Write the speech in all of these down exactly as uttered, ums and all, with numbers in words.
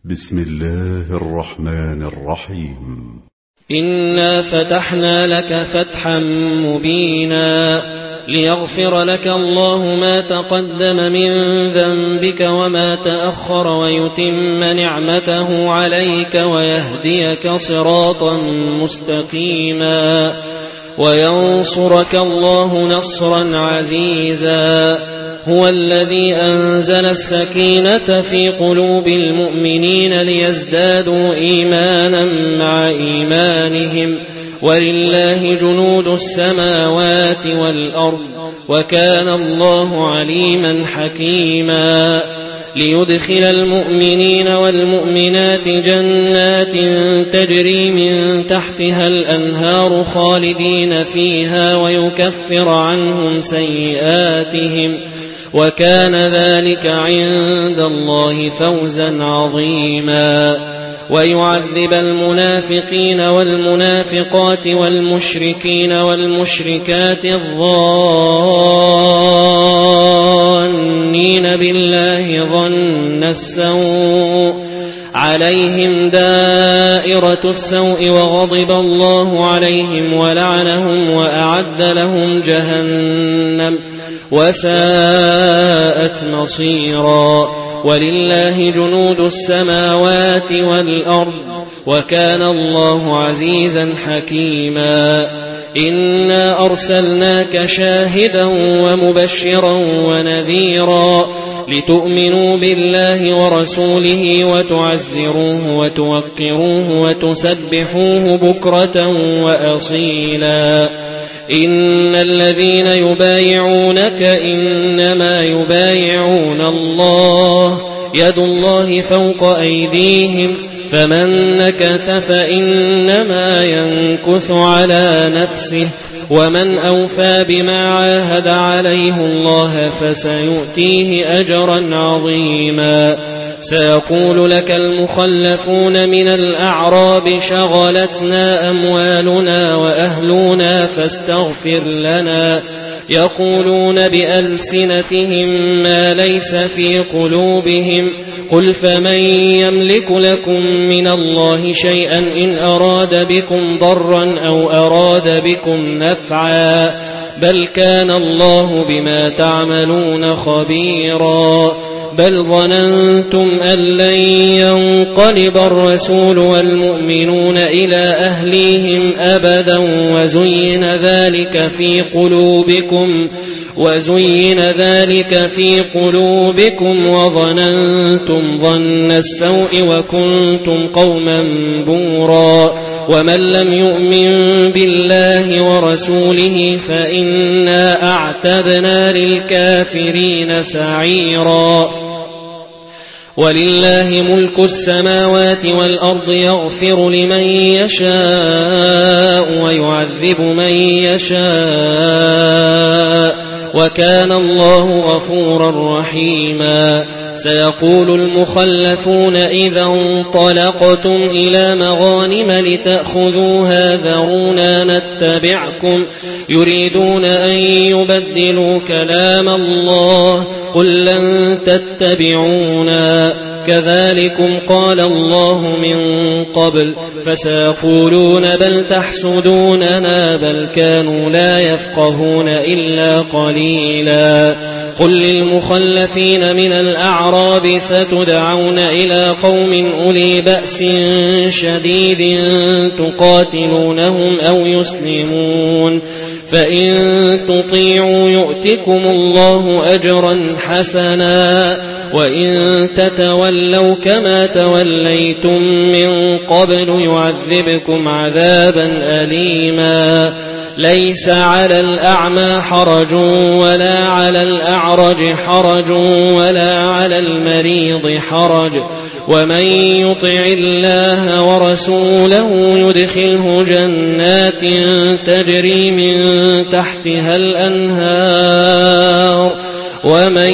بسم الله الرحمن الرحيم. إنا فتحنا لك فتحا مبينا ليغفر لك الله ما تقدم من ذنبك وما تأخر ويتم نعمته عليك ويهديك صراطا مستقيما وينصرك الله نصرا عزيزا. هو الذي أنزل السكينة في قلوب المؤمنين ليزدادوا إيمانا مع إيمانهم ولله جنود السماوات والأرض وكان الله عليما حكيما. ليدخل المؤمنين والمؤمنات جنات تجري من تحتها الأنهار خالدين فيها ويكفر عنهم سيئاتهم وكان ذلك عند الله فوزا عظيما. ويعذب المنافقين والمنافقات والمشركين والمشركات الظانين بالله ظن السوء عليهم دائرة السوء وغضب الله عليهم ولعنهم وأعد لهم جهنم وساءت مصيرا. ولله جنود السماوات والأرض وكان الله عزيزا حكيما. إنا أرسلناك شاهدا ومبشرا ونذيرا لتؤمنوا بالله ورسوله وتعزروه وتوقروه وتسبحوه بكرة وأصيلا. إن الذين يبايعونك إنما يبايعون الله يد الله فوق أيديهم فمن نكث فإنما ينكث على نفسه ومن أوفى بما عاهد عليه الله فسيؤتيه أجرا عظيما. سيقول لك المخلفون من الأعراب شغلتنا أموالنا وأهلنا فاستغفر لنا يقولون بألسنتهم ما ليس في قلوبهم قل فمن يملك لكم من الله شيئا إن أراد بكم ضرا أو أراد بكم نفعا بل كان الله بما تعملون خبيرا. بل ظننتم أن لن ينقلب الرسول والمؤمنون إلى أهليهم أبدا وزين ذلك في قلوبكم وزين ذلك في قلوبكم وظننتم ظن السوء وكنتم قوما بورا. ومن لم يؤمن بالله ورسوله فإنا أعتدنا للكافرين سعيرا. ولله ملك السماوات والأرض يغفر لمن يشاء ويعذب من يشاء وكان الله غفورا رحيما. سيقول المخلفون إذا انطلقتم إلى مغانم لتأخذوها ذرونا نتبعكم يريدون أن يبدلوا كلام الله قل لن تتبعونا كذلكم قال الله من قبل فسيقولون بل تحسدوننا بل كانوا لا يفقهون إلا قليلا. قل للمخلفين من الأعراب ستدعون إلى قوم أولي بأس شديد تقاتلونهم أو يسلمون فإن تطيعوا يؤتكم الله أجرا حسنا وإن تتولوا كما توليتم من قبل يعذبكم عذابا أليما. ليس على الأعمى حرج ولا على الأعرج حرج ولا على المريض حرج ومن يطع الله ورسوله يدخله جنات تجري من تحتها الأنهار ومن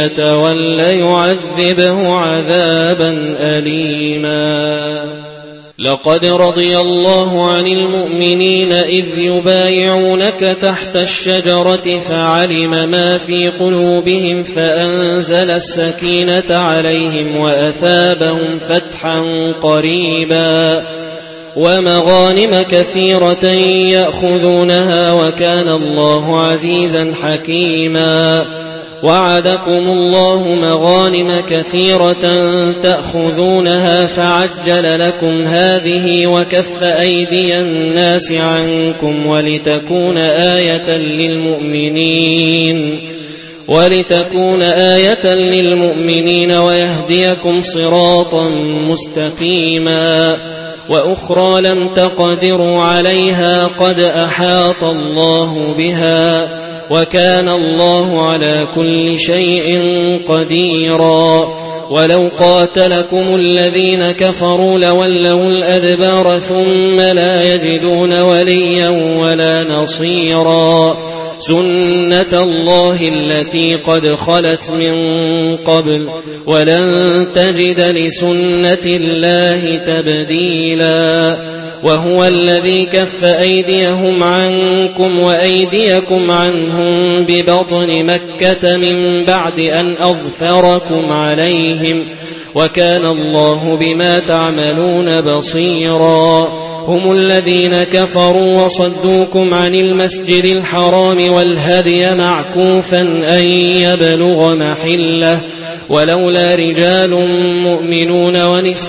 يتول يعذبه عذابا أليما. لقد رضي الله عن المؤمنين إذ يبايعونك تحت الشجرة فعلم ما في قلوبهم فأنزل السكينة عليهم وأثابهم فتحا قريبا ومغانم كثيرة يأخذونها وكان الله عزيزا حكيما. وعدكم الله مغانم كثيرة تأخذونها فعجل لكم هذه وكف أيدي الناس عنكم ولتكون آية للمؤمنين ولتكون آية للمؤمنين ويهديكم صراطا مستقيما. وأخرى لم تقدروا عليها قد أحاط الله بها وكان الله على كل شيء قديرا. ولو قاتلكم الذين كفروا لولوا الأدبار ثم لا يجدون وليا ولا نصيرا. سنة الله التي قد خلت من قبل ولن تجد لسنة الله تبديلا. وهو الذي كف أيديهم عنكم وأيديكم عنهم ببطن مكة من بعد أن أظفركم عليهم وكان الله بما تعملون بصيرا. هم الذين كفروا وصدوكم عن المسجد الحرام والهدي معكوفا أن يبلغ محله ولولا رجال مؤمنون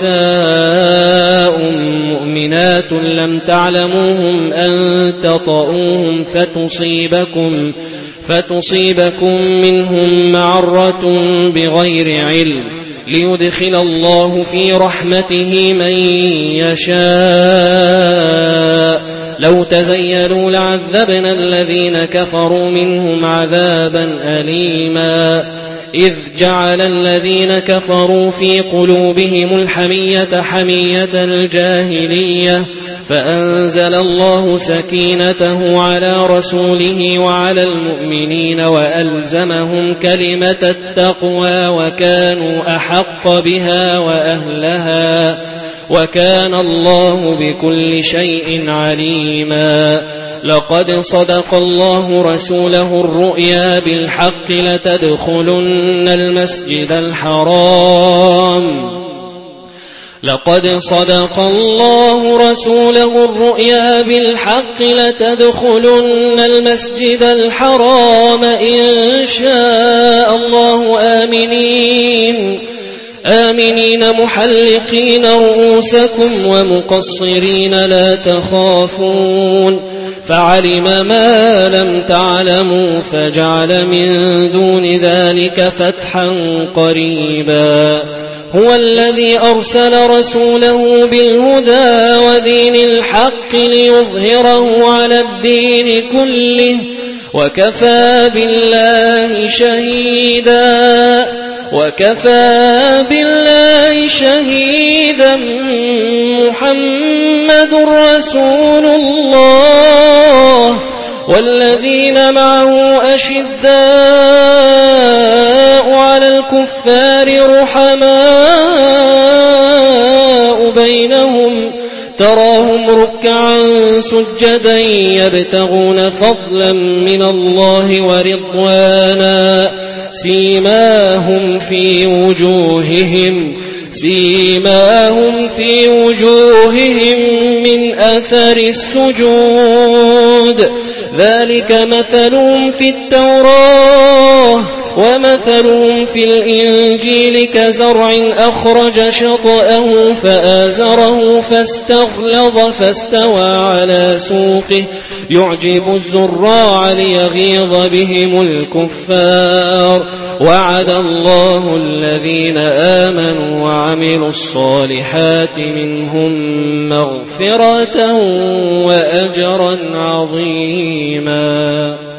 ونساء مؤمنات لم تعلموهم أن تطؤوهم فتصيبكم, فتصيبكم منهم معرة بغير علم ليدخل الله في رحمته من يشاء. لو تزيلوا لعذبنا الذين كفروا منهم عذابا أليما. إذ جعل الذين كفروا في قلوبهم الحمية حمية الجاهلية فأنزل الله سكينته على رسوله وعلى المؤمنين وألزمهم كلمة التقوى وكانوا أحق بها وأهلها وكان الله بكل شيء عليما. لقد صدق الله رسوله الرؤيا بالحق لتدخلن المسجد الحرام لقد صدق الله رسوله الرؤيا بالحق لتدخلن المسجد الحرام إن شاء الله آمنين آمنين محلقين رؤوسكم ومقصرين لا تخافون فعلم ما لم تعلموا فجعل من دون ذلك فتحا قريبا. هو الذي أرسل رسوله بالهدى ودين الحق ليظهره على الدين كله وكفى بالله شهيدا وكفى بالله شهيدا. محمد رسول الله والذين معه أشداء على الكفار رحماء بينهم تراهم ركعا سجدا يبتغون فضلا من الله ورضوانا سيماهم في وجوههم سيماهم في وجوههم من أثر السجود ذلك مثلهم في التوراة ومثلهم في الإنجيل كزرع أخرج شطأه فآزره فاستغلظ فاستوى على سوقه يعجب الزراع ليغيظ بهم الكفار. وعد الله الذين آمنوا وعملوا الصالحات منهم مغفرة وأجرا عظيما.